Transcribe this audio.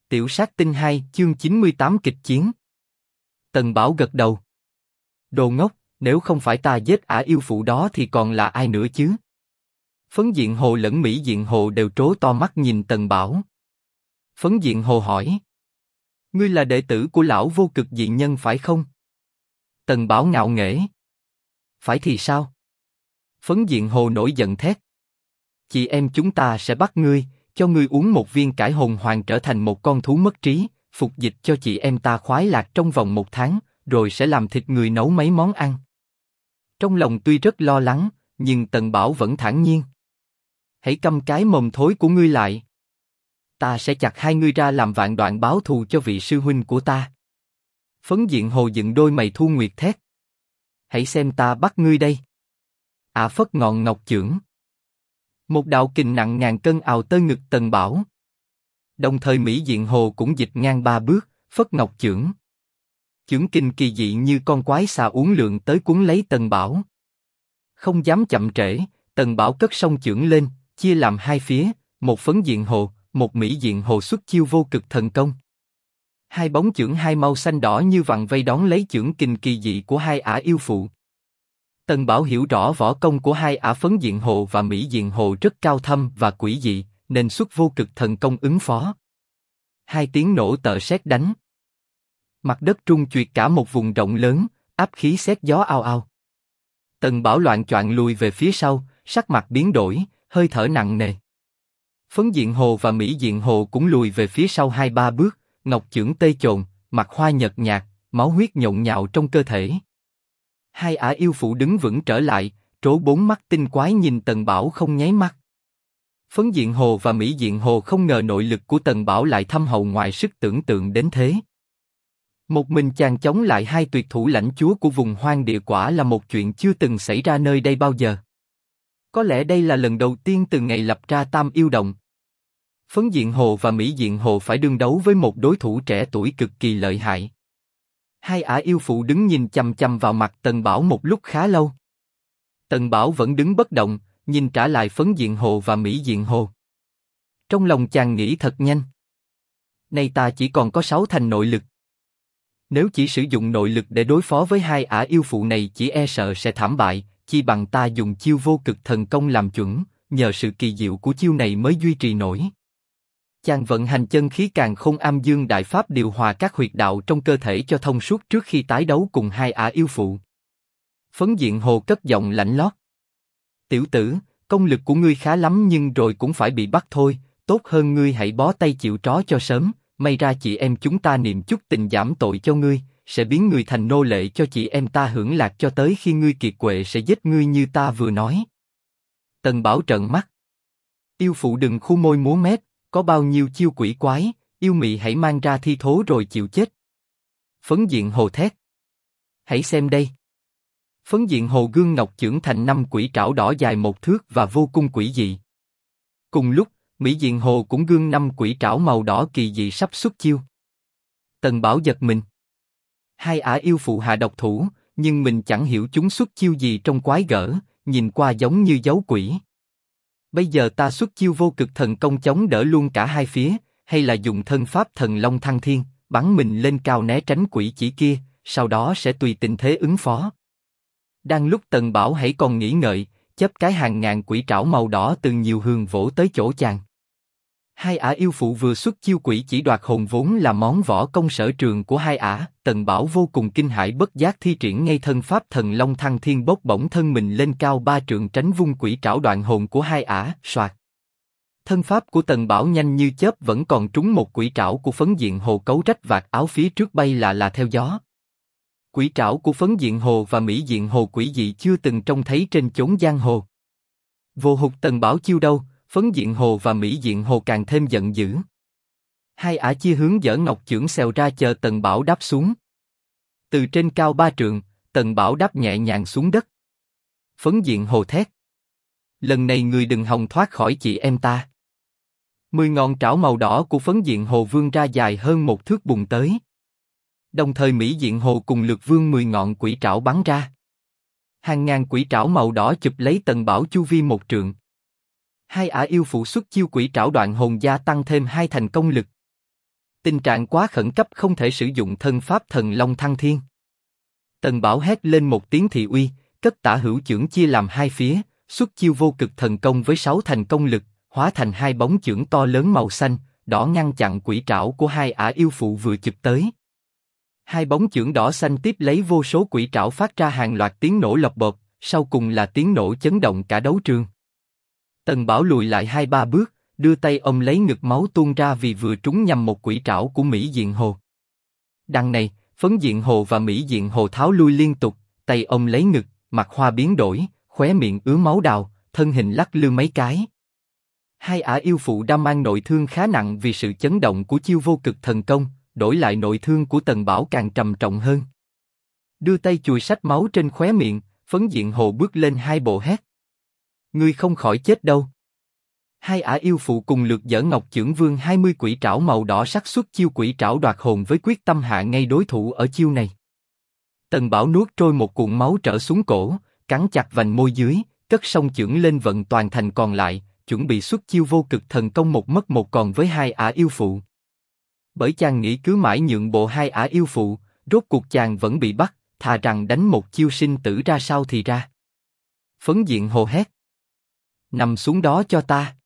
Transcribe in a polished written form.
Tiểu sát tinh 2, chương 98 kịch chiến. Tần Bảo gật đầu. Đồ ngốc, nếu không phải ta giết ả yêu phụ đó thì còn là ai nữa chứ? Phấn Diện Hồ lẫn Mỹ Diện Hồ đều trố to mắt nhìn Tần Bảo. Phấn Diện Hồ hỏi: ngươi là đệ tử của lão vô cực diện nhân phải không? Tần Bảo ngạo nghễ: phải thì sao? Phấn Diện Hồ nổi giận thét: chị em chúng ta sẽ bắt ngươi, cho ngươi uống một viên cải hồn hoàng trở thành một con thú mất trí, phục dịch cho chị em ta khoái lạc trong vòng 1 tháng, rồi sẽ làm thịt người nấu mấy món ăn. Trong lòng tuy rất lo lắng, nhưng Tần Bảo vẫn thản nhiên. Hãy câm cái mồm thối của ngươi lại. Ta sẽ chặt hai ngươi ra làm vạn đoạn báo thù cho vị sư huynh của ta. Phấn Diện Hồ dựng đôi mày thu nguyệt thét: hãy xem ta bắt ngươi đây. Ả phất ngọn ngọc chưởng. Một đạo kình nặng ngàn cân ào tới ngực Tần Bảo. Đồng thời Mỹ Diện Hồ cũng dịch ngang 3 bước, phất ngọc chưởng. Chưởng kình kỳ dị như con quái xà uốn lượn tới cuốn lấy Tần Bảo. Không dám chậm trễ, Tần Bảo cất song chưởng lên, chia làm hai phía, một Phấn Diện Hồ, một Mỹ Diện Hồ xuất chiêu vô cực thần công. Hai bóng chưởng hai màu xanh đỏ như vằn vây đón lấy chưởng kình kỳ dị của hai ả yêu phụ. Tần Bảo hiểu rõ võ công của hai ả Phấn Diện Hồ và Mỹ Diện Hồ rất cao thâm và quỷ dị, nên xuất vô cực thần công ứng phó. Hai tiếng nổ tợ sét đánh. Mặt đất rung chuyển cả một vùng rộng lớn, áp khí sét gió ao ao. Tần Bảo loạng choạng lùi về phía sau, sắc mặt biến đổi, hơi thở nặng nề. Phấn Diện Hồ và Mỹ Diện Hồ cũng lùi về phía sau 2-3 bước, ngọc chưởng tê chồn, mặt hoa nhợt nhạt, máu huyết nhộn nhạo trong cơ thể. Hai ả yêu phụ đứng vững trở lại, trố 4 mắt tinh quái nhìn Tần Bảo không nháy mắt. Phấn Diện Hồ và Mỹ Diện Hồ không ngờ nội lực của Tần Bảo lại thâm hậu ngoài sức tưởng tượng đến thế. Một mình chàng chống lại hai tuyệt thủ lãnh chúa của vùng hoang địa quả là một chuyện chưa từng xảy ra nơi đây bao giờ. Có lẽ đây là lần đầu tiên từ ngày lập ra Tam Yêu Động. Phấn Diện Hồ và Mỹ Diện Hồ phải đương đấu với một đối thủ trẻ tuổi cực kỳ lợi hại. Hai ả yêu phụ đứng nhìn chằm chằm vào mặt Tần Bảo một lúc khá lâu. Tần Bảo vẫn đứng bất động, nhìn trả lại Phấn Diện Hồ và Mỹ Diện Hồ. Trong lòng chàng nghĩ thật nhanh. Nay ta chỉ còn có 6 thành nội lực. Nếu chỉ sử dụng nội lực để đối phó với hai ả yêu phụ này chỉ e sợ sẽ thảm bại, chi bằng ta dùng chiêu vô cực thần công làm chuẩn, nhờ sự kỳ diệu của chiêu này mới duy trì nổi. Chàng vận hành chân khí Càn Khôn Am Dương Đại Pháp điều hòa các huyệt đạo trong cơ thể cho thông suốt trước khi tái đấu cùng hai ả yêu phụ. Phấn Diện Hồ cất giọng lạnh lót: tiểu tử, công lực của ngươi khá lắm nhưng rồi cũng phải bị bắt thôi, tốt hơn ngươi hãy bó tay chịu trói cho sớm, may ra chị em chúng ta niệm chút tình giảm tội cho ngươi, sẽ biến ngươi thành nô lệ cho chị em ta hưởng lạc cho tới khi ngươi kiệt quệ sẽ giết ngươi như ta vừa nói. Tần Bảo trợn mắt: yêu phụ đừng khu môi múa mép, có bao nhiêu chiêu quỷ quái, yêu mị hãy mang ra thi thố rồi chịu chết. Phấn Diện Hồ thét: hãy xem đây. Phấn Diện Hồ gương ngọc chưởng thành 5 quỷ trảo đỏ dài 1 thước và vô cùng quỷ dị. Cùng lúc, Mỹ Diện Hồ cũng gương 5 quỷ trảo màu đỏ kỳ dị sắp xuất chiêu. Tần Bảo giật mình. Hai ả yêu phụ hạ độc thủ, nhưng mình chẳng hiểu chúng xuất chiêu gì trong quái gở, nhìn qua giống như dấu quỷ. Bây giờ ta xuất chiêu vô cực thần công chống đỡ luôn cả hai phía, hay là dùng thân pháp thần long thăng thiên, bắn mình lên cao né tránh quỷ chỉ kia, sau đó sẽ tùy tình thế ứng phó. Đang lúc Tần Bảo hãy còn nghĩ ngợi, chớp cái hàng ngàn quỷ trảo màu đỏ từ nhiều hướng vỗ tới chỗ chàng. Hai ả yêu phụ vừa xuất chiêu quỷ chỉ đoạt hồn vốn là món võ công sở trường của hai ả. Tần Bảo vô cùng kinh hãi bất giác thi triển ngay thân pháp thần long thăng thiên bốc bổng thân mình lên cao 3 trượng tránh vung quỷ trảo đoạn hồn của hai ả. Soạt. Thân pháp của Tần Bảo nhanh như chớp vẫn còn trúng một quỷ trảo của Phấn Diện Hồ cấu rách vạt áo phía trước bay là theo gió. Quỷ trảo của Phấn Diện Hồ và Mỹ Diện Hồ quỷ dị chưa từng trông thấy trên chốn giang hồ. Vô hụt Tần Bảo chiêu đâu, Phấn Diện Hồ và Mỹ Diện Hồ càng thêm giận dữ. Hai ả chia hướng giở ngọc chưởng xèo ra chờ Tần Bảo đáp xuống. Từ trên cao 3 trượng, Tần Bảo đáp nhẹ nhàng xuống đất. Phấn Diện Hồ thét: lần này người đừng hòng thoát khỏi chị em ta. 10 ngọn trảo màu đỏ của Phấn Diện Hồ vươn ra dài hơn 1 thước bùng tới. Đồng thời Mỹ Diện Hồ cùng lượt vươn 10 ngọn quỷ trảo bắn ra. Hàng ngàn quỷ trảo màu đỏ chụp lấy Tần Bảo chu vi 1 trượng. Hai ả yêu phụ xuất chiêu quỷ trảo đoạn hồn gia tăng thêm 2 thành công lực. Tình trạng quá khẩn cấp không thể sử dụng thân pháp thần long thăng thiên. Tần Bảo hét lên một tiếng thị uy, cất tả hữu chưởng chia làm hai phía, xuất chiêu vô cực thần công với 6 thành công lực, hóa thành hai bóng chưởng to lớn màu xanh, đỏ ngăn chặn quỷ trảo của hai ả yêu phụ vừa chụp tới. Hai bóng chưởng đỏ xanh tiếp lấy vô số quỷ trảo phát ra hàng loạt tiếng nổ lộc bộp, sau cùng là tiếng nổ chấn động cả đấu trường. Tần Bảo lùi lại 2-3 bước, đưa tay ôm lấy ngực, máu tuôn ra vì vừa trúng nhầm một quỷ trảo của Mỹ Diện Hồ. Đằng này, Phấn Diện Hồ và Mỹ Diện Hồ tháo lui liên tục, tay ôm lấy ngực, mặt hoa biến đổi, khóe miệng ứa máu đào, thân hình lắc lư mấy cái. Hai ả yêu phụ đã mang nội thương khá nặng vì sự chấn động của chiêu vô cực thần công, đổi lại nội thương của Tần Bảo càng trầm trọng hơn. Đưa tay chùi sạch máu trên khóe miệng, Phấn Diện Hồ bước lên hai bộ hét: ngươi không khỏi chết đâu. Hai ả yêu phụ cùng lượt giở Ngọc Chưởng Vương 20 quỷ trảo màu đỏ sắc xuất chiêu quỷ trảo đoạt hồn với quyết tâm hạ ngay đối thủ ở chiêu này. Tần Bảo nuốt trôi một cuộn máu trở xuống cổ, cắn chặt vành môi dưới, cất song chưởng lên vận toàn thành còn lại, chuẩn bị xuất chiêu vô cực thần công một mất một còn với hai ả yêu phụ. Bởi chàng nghĩ cứ mãi nhượng bộ hai ả yêu phụ, rốt cuộc chàng vẫn bị bắt, thà rằng đánh một chiêu sinh tử ra sao thì ra. Phấn Diện Hồ hét: nằm xuống đó cho ta.